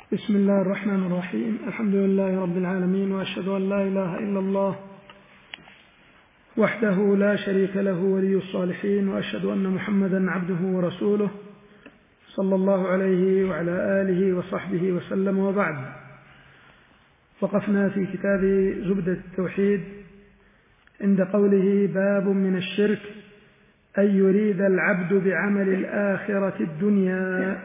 بسم الله الرحمن الرحيم. الحمد لله رب العالمين، وأشهد أن لا إله إلا الله وحده لا شريك له ولي الصالحين، وأشهد أن محمدا عبده ورسوله صلى الله عليه وعلى آله وصحبه وسلم. وبعد، وقفنا في كتاب زبدة التوحيد عند قوله: باب من الشرك أن يريد العبد بعمل الآخرة الدنيا.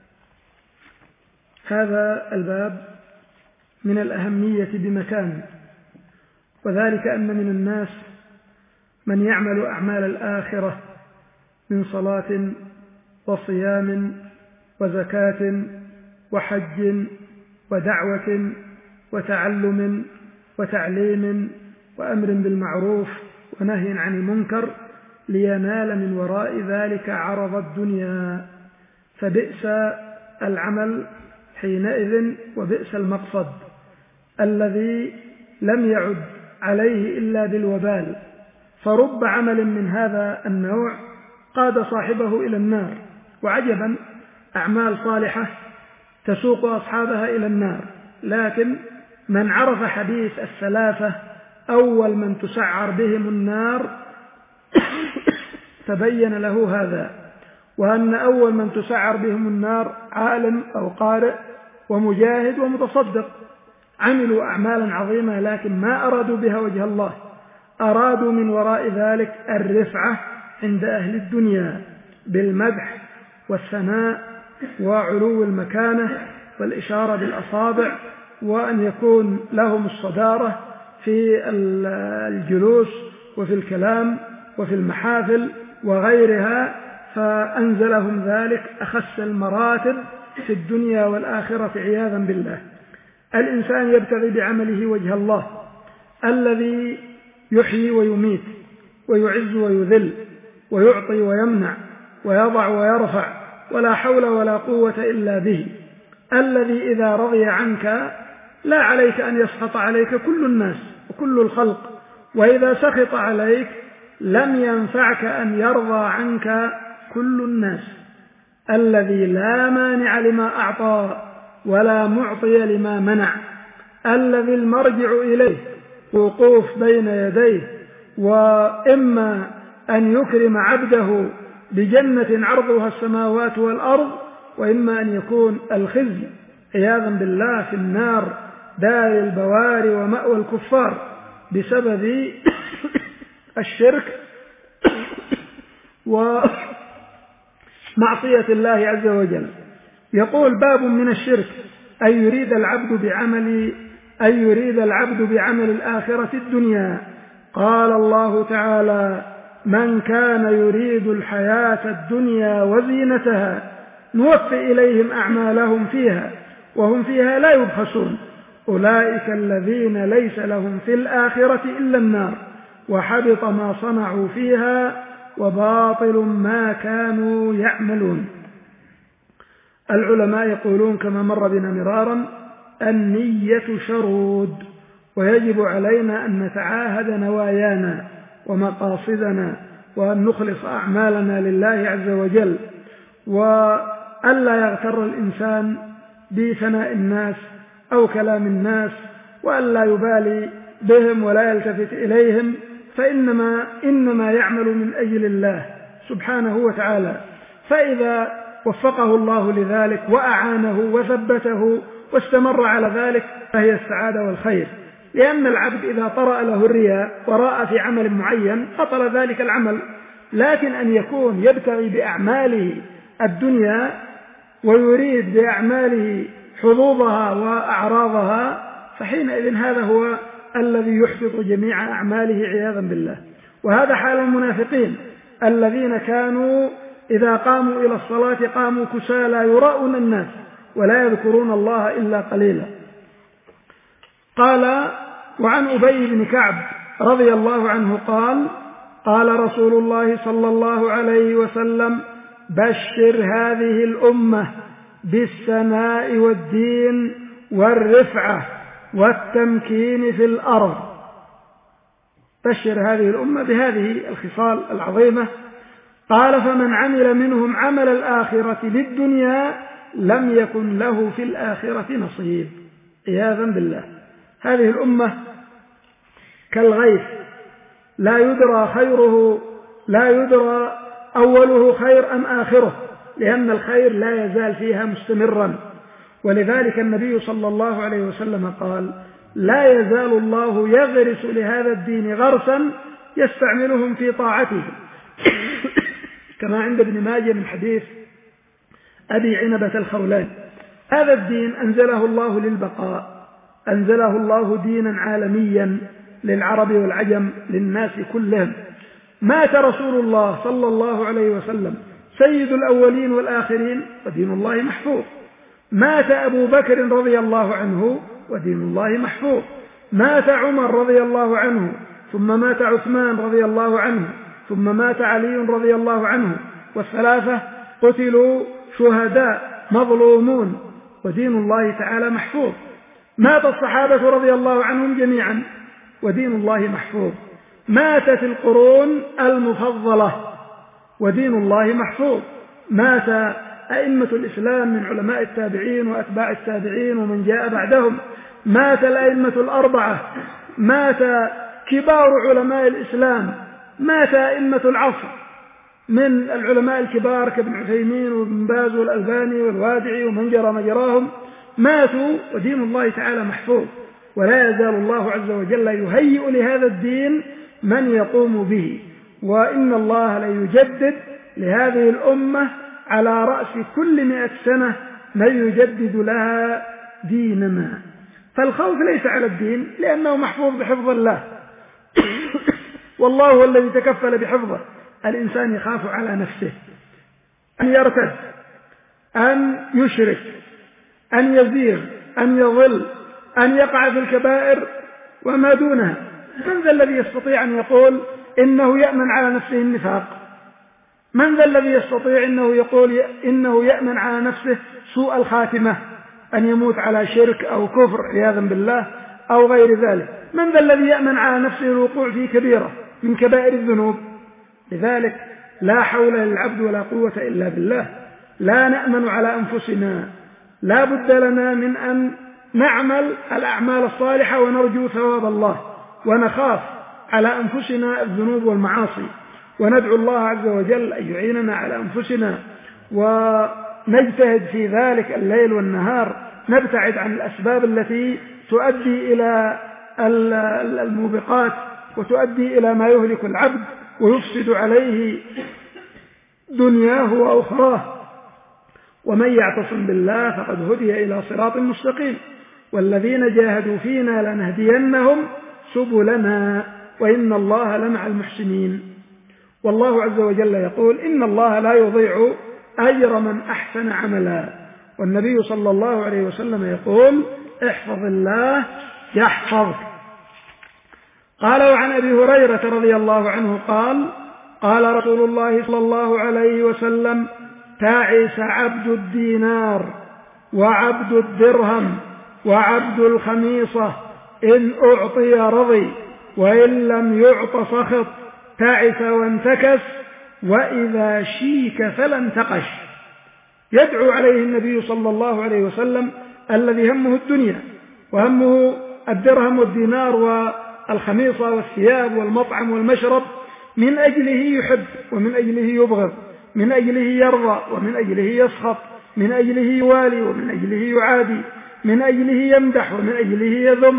هذا الباب من الأهمية بمكان، وذلك أن من الناس من يعمل أعمال الآخرة من صلاة وصيام وزكاة وحج ودعوة وتعلم وتعليم وأمر بالمعروف ونهي عن المنكر لينال من وراء ذلك عرض الدنيا، فبئس العمل حينئذ وبئس المقصد الذي لم يعد عليه إلا بالوبال. فرب عمل من هذا النوع قاد صاحبه إلى النار، وعجبا أعمال صالحة تسوق أصحابها إلى النار، لكن من عرف حديث الثلاثة أول من تسعر بهم النار تبين له هذا، وأن أول من تسعر بهم النار عالم أو قارئ ومجاهد ومتصدق، عملوا أعمالا عظيمة لكن ما أرادوا بها وجه الله، أرادوا من وراء ذلك الرفعة عند أهل الدنيا بالمدح والثناء وعلو المكانة والإشارة بالأصابع، وأن يكون لهم الصدارة في الجلوس وفي الكلام وفي المحافل وغيرها، فأنزلهم ذلك أخس المراتب في الدنيا والآخرة عياذا بالله. الإنسان يبتغي بعمله وجه الله الذي يحيي ويميت ويعز ويذل ويعطي ويمنع ويضع ويرفع ولا حول ولا قوة إلا به، الذي إذا رضي عنك لا عليك أن يسخط عليك كل الناس وكل الخلق، وإذا سخط عليك لم ينفعك أن يرضى عنك كل الناس، الذي لا مانع لما أعطى ولا معطي لما منع، الذي المرجع إليه وقوف بين يديه، وإما أن يكرم عبده بجنة عرضها السماوات والأرض، وإما أن يكون الخزي عياذا بالله في النار دار البوار ومأوى الكفار بسبب الشرك ومعصية الله عز وجل. يقول: باب من الشرك أن يريد العبد بعمل الآخرة الدنيا. قال الله تعالى: من كان يريد الحياة الدنيا وزينتها نوفي إليهم أعمالهم فيها وهم فيها لا يبخسون، أولئك الذين ليس لهم في الآخرة إلا النار وحبط ما صنعوا فيها وباطل ما كانوا يعملون. العلماء يقولون كما مر بنا مرارا: النية شرود، ويجب علينا أن نتعاهد نوايانا ومقاصدنا وأن نخلص أعمالنا لله عز وجل، وألا يغتر الإنسان بثناء الناس أو كلام الناس، وألا يبالي بهم ولا يلتفت إليهم، فإنما يعمل من أجل الله سبحانه وتعالى. فإذا وفقه الله لذلك وأعانه وثبته واستمر على ذلك فهي السعادة والخير، لأن العبد إذا طرأ له الرياء وراء في عمل معين بطل ذلك العمل، لكن أن يكون يبتغي بأعماله الدنيا ويريد بأعماله حظوظها وأعراضها، فحينئذ هذا هو الذي يحبط جميع أعماله عياذا بالله. وهذا حال المنافقين الذين كانوا إذا قاموا إلى الصلاة قاموا كسالى يراءون الناس ولا يذكرون الله إلا قليلا. قال: وعن أبي بن كعب رضي الله عنه قال: قال رسول الله صلى الله عليه وسلم: بشر هذه الأمة بالسناء والدين والرفعة والتمكين في الأرض. بشر هذه الأمة بهذه الخصال العظيمة. قال: فمن عمل منهم عمل الآخرة للدنيا لم يكن له في الآخرة نصيب، عياذا بالله. هذه الأمة كالغيث لا يدرى أوله خير أم آخره، لأن الخير لا يزال فيها مستمرا. ولذلك النبي صلى الله عليه وسلم قال: لا يزال الله يغرس لهذا الدين غرسا يستعملهم في طاعته، كما عند ابن ماجه من حديث أبي عنبة الخولاني. هذا الدين أنزله الله للبقاء، أنزله الله دينا عالميا للعرب والعجم، للناس كلهم. مات رسول الله صلى الله عليه وسلم سيد الأولين والآخرين ودين الله محفوظ. مات أبو بكر رضي الله عنه ودين الله محفوظ. مات عمر رضي الله عنه، ثم مات عثمان رضي الله عنه، ثم مات علي رضي الله عنه، والثلاثة قتلوا شهداء مظلومون، ودين الله تعالى محفوظ. مات الصحابة رضي الله عنهم جميعا ودين الله محفوظ. ماتت القرون المفضلة ودين الله محفوظ. مات أئمة الإسلام من علماء التابعين وأتباع التابعين ومن جاء بعدهم. مات الأئمة الأربعة، مات كبار علماء الإسلام، مات أئمة العصر من العلماء الكبار كابن عثيمين وابن باز والألباني والوادعي ومن جرى مجراهم، ماتوا ودين الله تعالى محفوظ. ولا يزال الله عز وجل يهيئ لهذا الدين من يقوم به، وإن الله ليجدد لهذه الأمة على رأس كل 100 سنة من يجدد لها ديننا. فالخوف ليس على الدين لأنه محفوظ بحفظ الله والله هو الذي تكفل بحفظه. الإنسان يخاف على نفسه أن يرتد، أن يشرك، أن يزيغ، أن يضل، أن يقع في الكبائر وما دونها. من ذا الذي يستطيع أن يقول إنه يأمن على نفسه النفاق؟ من ذا الذي يستطيع أنه يقول إنه يأمن على نفسه سوء الخاتمة، أن يموت على شرك أو كفر عياذا بالله أو غير ذلك؟ من ذا الذي يأمن على نفسه الوقوع في كبيرة من كبائر الذنوب؟ لذلك لا حول للعبد ولا قوة إلا بالله. لا نأمن على أنفسنا، لا بد لنا من أن نعمل الأعمال الصالحة ونرجو ثواب الله، ونخاف على أنفسنا الذنوب والمعاصي، وندعو الله عز وجل أن يعيننا على أنفسنا، ونجتهد في ذلك الليل والنهار، نبتعد عن الأسباب التي تؤدي إلى الموبقات وتؤدي إلى ما يهلك العبد ويفسد عليه دنياه وأخراه. ومن يعتصم بالله فقد هدي إلى صراط مستقيم، والذين جاهدوا فينا لنهدينهم سبلنا وإن الله لمع المحسنين. والله عز وجل يقول: إن الله لا يضيع أجر من أحسن عملا. والنبي صلى الله عليه وسلم يقول: احفظ الله يحفظك. قال: وعن أبي هريرة رضي الله عنه قال: قال رسول الله صلى الله عليه وسلم: تعس عبد الدينار وعبد الدرهم وعبد الخميصة، إن أعطي رضي وإن لم يعط سخط، تعس وانتكس، وإذا شيك فلا انتقش. يدعو عليه النبي صلى الله عليه وسلم الذي همه الدنيا وهمه الدرهم والدينار والخميصة والثياب والمطعم والمشرب، من أجله يحب ومن أجله يبغض، من أجله يرضى ومن أجله يسخط، من أجله يوالي ومن أجله يعادي، من أجله يمدح ومن أجله يذم،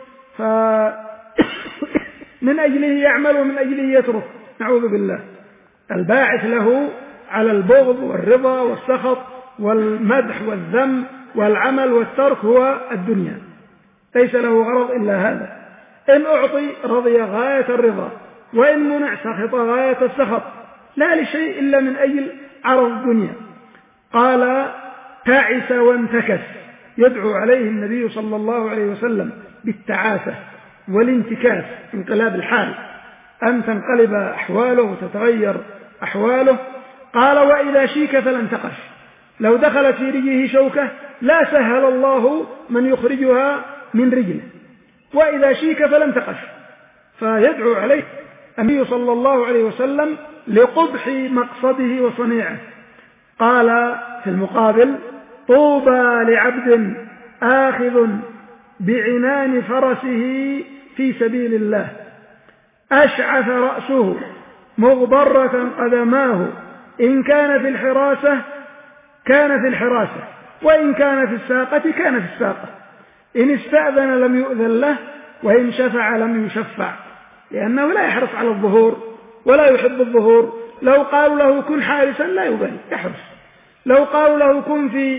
من أجله يعمل ومن أجله يترك، نعوذ بالله. الباعث له على البغض والرضا والسخط والمدح والذم والعمل والترك هو الدنيا، ليس له غرض إلا هذا. إن أعطي رضي غاية الرضا، وإن منع سخط غاية السخط، لا لشيء إلا من أجل عرض الدنيا. قال: تعس وانتكس. يدعو عليه النبي صلى الله عليه وسلم بالتعاسة والانتكاس، انقلاب الحال، أن تنقلب أحواله وتتغير أحواله. قال: وإذا شيك فلا انتقش. لو دخلت في رجله شوكة لا سهل الله من يخرجها من رجله، وإذا شيك فلا انتقش. فيدعو عليه النبي صلى الله عليه وسلم لقبح مقصده وصنيعه. قال في المقابل: طوبى لعبد آخذ بعنان فرسه في سبيل الله أشعث رأسه مغبرة قدماه إن كان في الحراسة كان في الحراسة وإن كان في الساقة كان في الساقة إن استأذن لم يؤذن له وإن شفع لم يشفع لأنه لا يحرص على الظهور ولا يحب الظهور. لو قالوا له كن حارسا لا يبالي يحرص، لو قالوا له كن في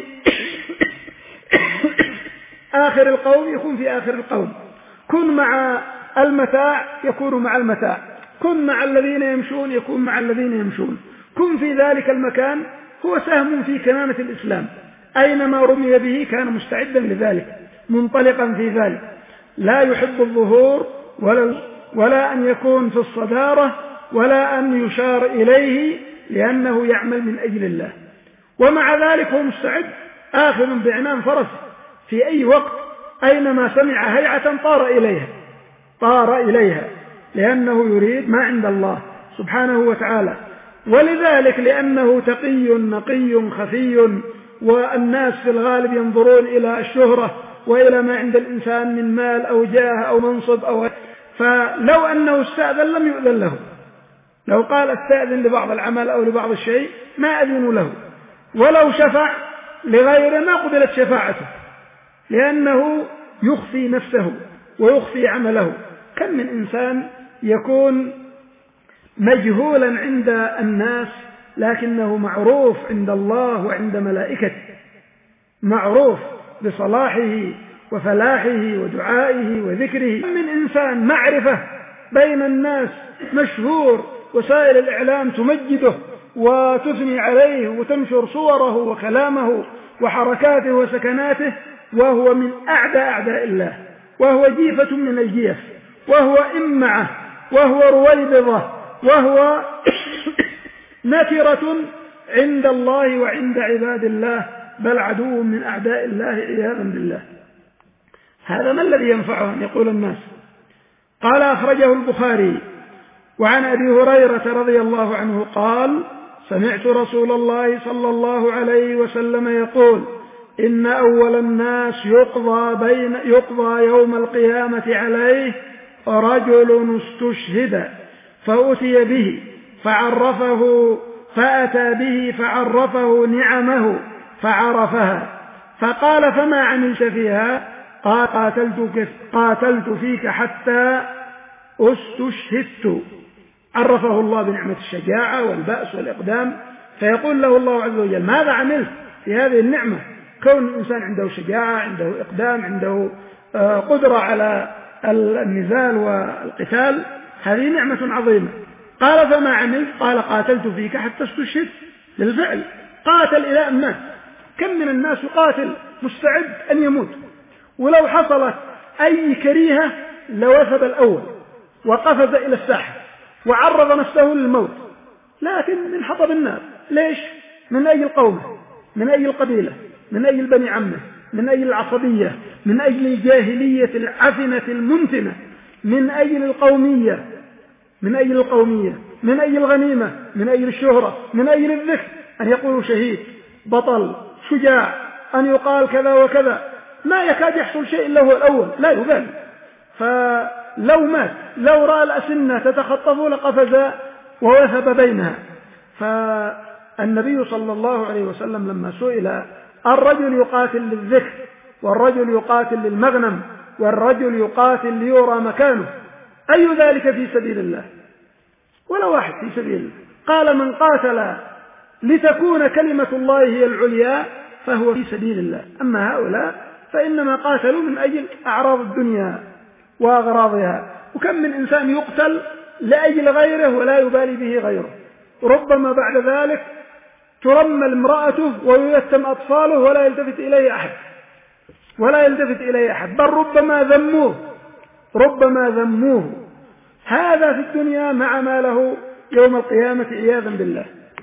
آخر القوم يكون في آخر القوم، كن مع المتاع يكون مع المتاع، كن مع الذين يمشون يكون مع الذين يمشون، كن في ذلك المكان. هو سهم في كمامة الإسلام، أينما رمي به كان مستعدا لذلك منطلقا في ذلك، لا يحب الظهور ولا أن يكون في الصدارة ولا أن يشار إليه لأنه يعمل من أجل الله. ومع ذلك هو مستعد آخذ بعنان فرسه في أي وقت أينما سمع هيعة طار إليها لأنه يريد ما عند الله سبحانه وتعالى. ولذلك لأنه تقي نقي خفي، والناس في الغالب ينظرون إلى الشهرة وإلى ما عند الإنسان من مال أو جاه أو منصب فلو أنه استأذن لم يؤذن له، لو قال استأذن لبعض العمل أو لبعض الشيء ما أذنوا له، ولو شفع لغيره ما قبلت شفاعته لأنه يخفي نفسه ويخفي عمله. كم من إنسان يكون مجهولا عند الناس لكنه معروف عند الله وعند ملائكته، معروف بصلاحه وفلاحه ودعائه وذكره. كم من إنسان معرفة بين الناس مشهور، وسائل الإعلام تمجده وتثني عليه وتنشر صوره وكلامه وحركاته وسكناته، وهو من أعداء الله، وهو جيفة من الجيف، وهو إمعة، وهو رويبضة، وهو نكرة عند الله وعند عباد الله، بل عدو من أعداء الله عياذا بالله. هذا ما الذي ينفعه أن يقول الناس؟ قال أخرجه البخاري وعن أبي هريرة رضي الله عنه قال سمعت رسول الله صلى الله عليه وسلم يقول إن أول الناس يقضى يوم القيامة عليه رجل استشهد فأتي به فأتى به فعرفه نعمه فعرفها، فقال فما عملت فيها؟ قال قاتلت فيك حتى استشهدت. عرفه الله بنعمة الشجاعة والبأس والإقدام، فيقول له الله عز وجل ماذا عملت في هذه النعمة؟ كون الإنسان عنده شجاعة، عنده إقدام، عنده قدرة على النزال والقتال، هذه نعمة عظيمة. قال فما عملت؟ قال قاتلت فيك حتى استشهدت. بالفعل قاتل إلى أن مات. كم من الناس يقاتل مستعد أن يموت، ولو حصلت أي كريهة لوثب الأول وقفز إلى الساحة وعرض نفسه للموت، لكن من حطب النار. ليش؟ من أجل قومه، من أجل قبيلة، من أجل بني عمه، من أجل العصبية، من أجل الجاهلية العفنة المنتنة، من أجل القومية، من أجل الغنيمة، من أجل الشهرة، من أجل الذكر، أن يقولوا شهيد، بطل، شجاع، أن يقال كذا وكذا. ما يكاد يحصل شيء إلا هو الأول، لا يبالي. فلو مات، لو رأى الأسنة تتخطف لقفز ووثب بينها. فالنبي صلى الله عليه وسلم لما سئل الرجل يقاتل للذكر، والرجل يقاتل للمغنم، والرجل يقاتل ليرى مكانه، أي ذلك في سبيل الله؟ ولا واحد في سبيل الله. قال من قاتل لتكون كلمة الله هي العليا فهو في سبيل الله. أما هؤلاء فإنما قاتلوا من أجل أعراض الدنيا وأغراضها. وكم من إنسان يقتل لأجل غيره ولا يبالي به غيره، ربما بعد ذلك ترمل امرأته ويتم أطفاله ولا يلتفت إليه أحد، بل ربما ذموه. هذا في الدنيا مع ما له يوم القيامة عياذا بالله.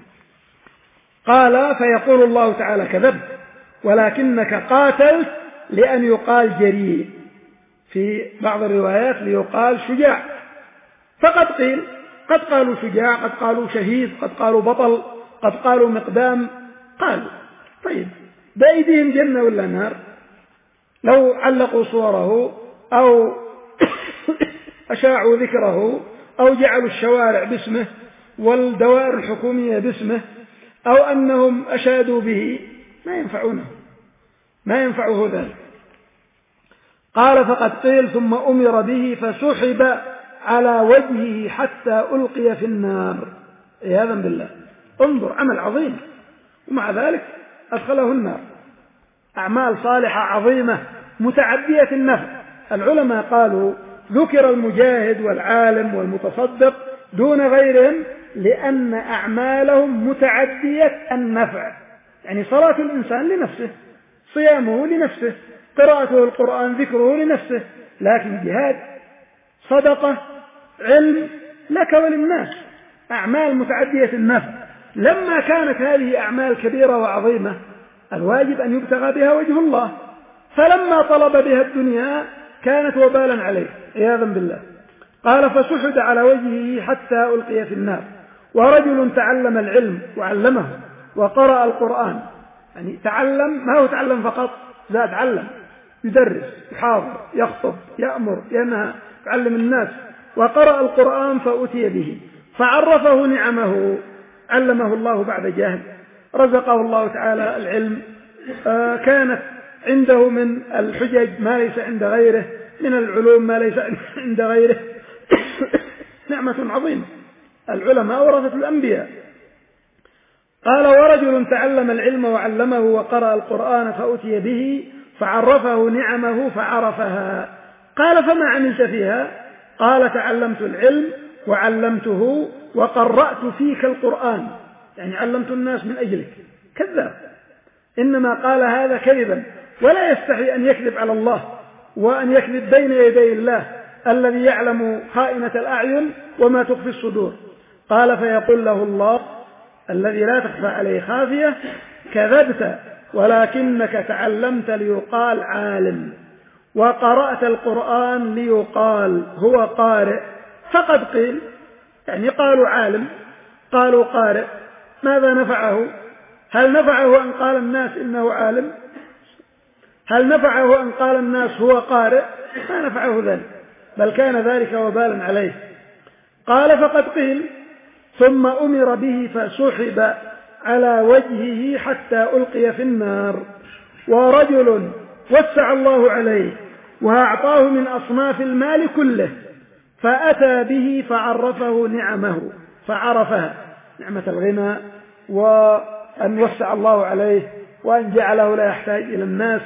قال فيقول الله تعالى كذبت ولكنك قاتلت لأن يقال جريء، في بعض الروايات ليقال شجاع. فقد قيل، قد قالوا شجاع، قد قالوا شهيد، قد قالوا بطل، قد قالوا مقدام. قالوا طيب بأيديهم جنة ولا نار؟ لو علقوا صوره أو أشاعوا ذكره أو جعلوا الشوارع باسمه والدوائر الحكومية باسمه أو أنهم أشادوا به ما ينفعه ذلك. قال فقد قيل ثم أمر به فسحب على وجهه حتى ألقي في النار، عياذا بالله. انظر، عمل عظيم ومع ذلك أدخله النار. أعمال صالحة عظيمة متعدية النفع. العلماء قالوا ذكر المجاهد والعالم والمتصدق دون غيرهم لأن أعمالهم متعدية النفع. يعني صلاة الإنسان لنفسه، صيامه لنفسه، قراءته القرآن ذكره لنفسه، لكن جهاد، صدقة، علم لك وللناس، أعمال متعدية النفع. لما كانت هذه أعمال كبيرة وعظيمة الواجب أن يبتغى بها وجه الله، فلما طلب بها الدنيا كانت وبالا عليه عياذا بالله. قال فسحب على وجهه حتى ألقي في النار. ورجل تعلم العلم وعلمه وقرأ القرآن، يعني تعلم، ما هو تعلم فقط، لا، تعلم، يدرس، يحاضر، يخطب، يأمر، ينهى، يعلم الناس. وقرأ القرآن فأتي به فعرفه نعمه، علمه الله بعد جهل، رزقه الله تعالى العلم، كانت عنده من الحجج ما ليس عند غيره، من العلوم ما ليس عند غيره. نعمة عظيمة. العلماء ورثة الأنبياء. قال ورجل تعلم العلم وعلمه وقرأ القرآن فأتي به فعرفه نعمه فعرفها. قال فما عملت فيها؟ قال تعلمت العلم وعلمته وقرأت فيك القرآن، يعني علمت الناس من أجلك. كذاب، إنما قال هذا كذبا، ولا يستحي أن يكذب على الله وأن يكذب بين يدي الله الذي يعلم خائنة الأعين وما تخفي الصدور. قال فيقول له الله الذي لا تخفى عليه خافية كذبت ولكنك تعلمت ليقال عالم وقرأت القرآن ليقال هو قارئ. فقد قيل، يعني قالوا عالم، قالوا قارئ، ماذا نفعه؟ هل نفعه أن قال الناس إنه عالم؟ هل نفعه أن قال الناس هو قارئ؟ ما نفعه ذلك، بل كان ذلك وبالا عليه. قال فقد قيل ثم أمر به فسحب على وجهه حتى ألقي في النار. ورجل وسع الله عليه وأعطاه من أصناف المال كله فأتى به فعرفه نعمه فعرفها، نعمة الغنى وأن وسع الله عليه وأن جعله لا يحتاج إلى الناس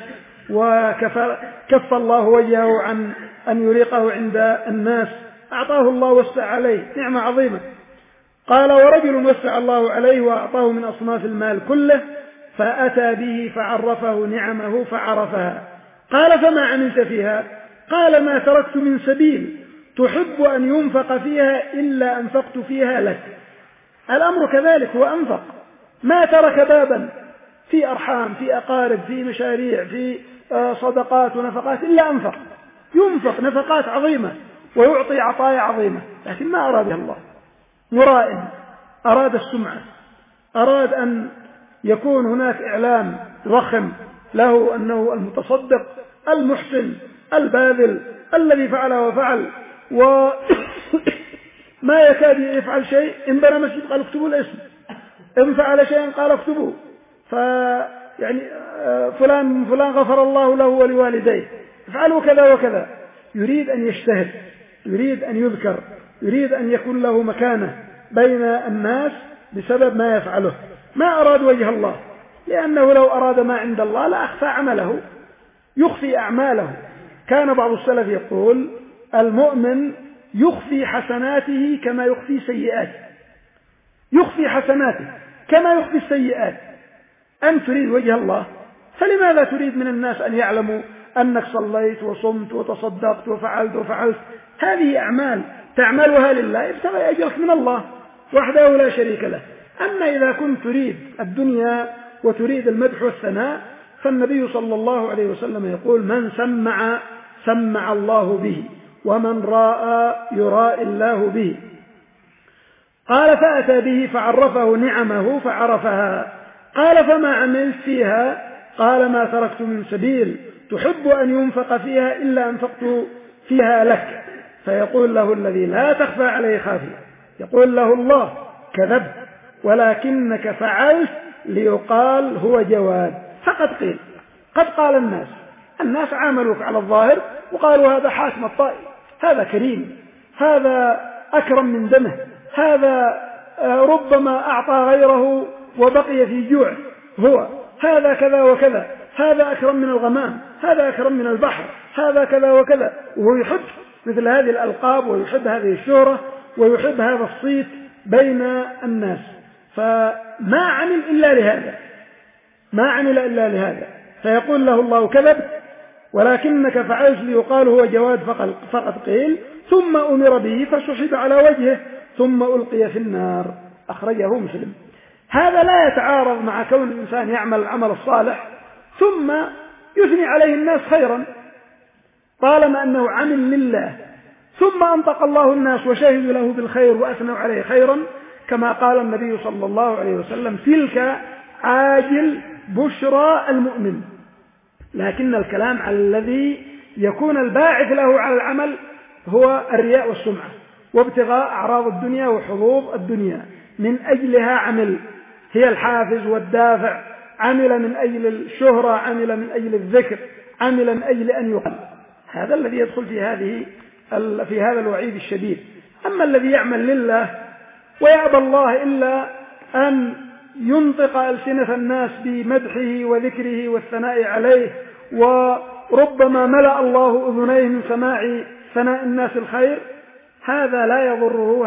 وكف الله وجهه عن أن يريقه عند الناس، أعطاه الله وسع عليه، نعمة عظيمة. قال ورجل وسع الله عليه وأعطاه من أصناف المال كله فأتى به فعرفه نعمه فعرفها. قال فما عملت فيها؟ قال ما تركت من سبيل تحب أن ينفق فيها إلا أنفقت فيها لك. الأمر كذلك، هو أنفق، ما ترك بابا في أرحام، في أقارب، في مشاريع، في صدقات ونفقات إلا أنفق، ينفق نفقات عظيمة ويعطي عطايا عظيمة، لكن ما أراد الله، مرائم، أراد السمعة، أراد أن يكون هناك إعلام ضخم له أنه المتصدق المحسن الباذل الذي فعل وفعل، وما يكاد يفعل شيء، إن بنى مسجد قال اكتبوا الاسم، إن فعل شيئا قال اكتبوه، يعني فلان غفر الله له ولوالديه، افعلوا كذا وكذا. يريد أن يجتهد، يريد أن يذكر، يريد أن يكون له مكانة بين الناس بسبب ما يفعله. ما أراد وجه الله، لأنه لو أراد ما عند الله لأخفى عمله، يخفي أعماله. كان بعض السلف يقول المؤمن يخفي حسناته كما يخفي سيئاته، يخفي حسناته كما يخفي السيئات. أن تريد وجه الله فلماذا تريد من الناس أن يعلموا أنك صليت وصمت وتصدقت وفعلت؟ هذه أعمال تعملها لله، ابتغي أجرك من الله وحده لا شريك له. أما إذا كنت تريد الدنيا وتريد المدح والثناء فالنبي صلى الله عليه وسلم يقول من سمع الله به ومن راى يراء الله به. قال فأتى به فعرفه نعمه فعرفها. قال فما عملت فيها؟ قال ما تركت من سبيل تحب أن ينفق فيها إلا أنفقت فيها لك. فيقول له الذي لا تخفى عليه خافية، يقول له الله كذبت ولكنك فعلت ليقال هو جواد. فقد قيل، قد قال الناس عاملوك على الظاهر وقالوا هذا حاكم الطائف، هذا كريم، هذا أكرم من دمه، هذا ربما أعطى غيره وبقي في جوع، هذا كذا وكذا، هذا أكرم من الغمام، هذا أكرم من البحر، هذا كذا وكذا. وهو يحب مثل هذه الألقاب ويحب هذه الشهرة ويحب هذا الصيت بين الناس، فما عمل إلا لهذا، ما عمل إلا لهذا. فيقول له الله كذب ولكنك فعلت ليقال هو جواد فقد قيل. ثم أمر به فسحب على وجهه ثم ألقي في النار. أخرجه مسلم. هذا لا يتعارض مع كون الإنسان يعمل العمل الصالح ثم يثني عليه الناس خيرا طالما أنه عمل لله، ثم أنطق الله الناس وشهدوا له بالخير وأثنوا عليه خيرا، كما قال النبي صلى الله عليه وسلم تلك عاجل بشرى المؤمن. لكن الكلام على الذي يكون الباعث له على العمل هو الرياء والسمعة وابتغاء أعراض الدنيا وحظوظ الدنيا، من أجلها عمل، هي الحافز والدافع. عمل من أجل الشهرة، عمل من أجل الذكر، عمل من أجل أن يقل. هذا الذي يدخل في هذا الوعيد الشديد. أما الذي يعمل لله ويأبى الله إلا أن ينطق ألسنة الناس بمدحه وذكره والثناء عليه، وربما ملأ الله أذنيه من سماع ثناء الناس الخير، هذا لا يضره،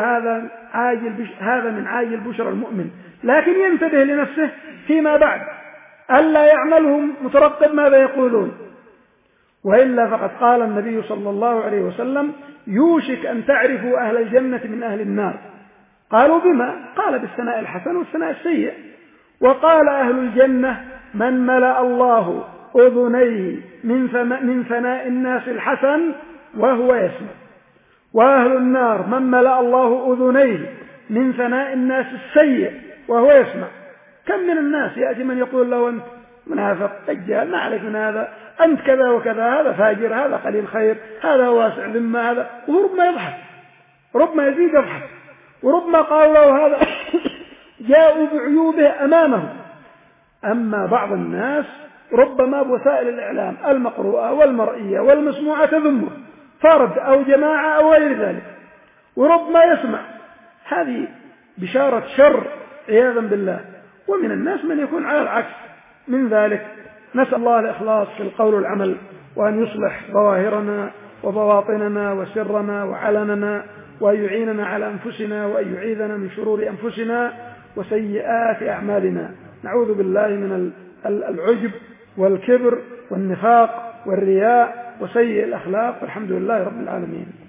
هذا من عاجل بشرى المؤمن. لكن ينتبه لنفسه فيما بعد ألا يعملهم مترقب ماذا يقولون، وإلا فقد قال النبي صلى الله عليه وسلم يوشك أن تعرفوا أهل الجنة من أهل النار. قالوا بما؟ قال بالثناء الحسن والثناء السيء. وقال أهل الجنة من ملأ الله أذنيه من ثناء الناس الحسن وهو يسمع. وأهل النار من ملأ الله أذنيه من ثناء الناس السيء وهو يسمع. كم من الناس يأتي من يقول له أنت منافق، دجال، ما عليك من هذا، أنت كذا وكذا، هذا فاجر، هذا قليل خير، هذا واسع ذمة، هذا، وربما يضحك، ربما يزيد يضحك، وربما قال له هذا جاءوا بعيوبه أمامه. أما بعض الناس ربما بوسائل الإعلام المقروءة والمرئية والمسموعة تذمه، فرد أو جماعة أو غير ذلك، وربما يسمع. هذه بشارة شر عياذا بالله. ومن الناس من يكون على العكس من ذلك. نسأل الله الإخلاص في القول والعمل، وأن يصلح ظواهرنا وبواطننا وسرنا وعلننا، وأن يعيننا على أنفسنا، وأن يعيذنا من شرور أنفسنا وسيئات أعمالنا. نعوذ بالله من العجب والكبر والنفاق والرياء وسيء الأخلاق، والحمد لله رب العالمين.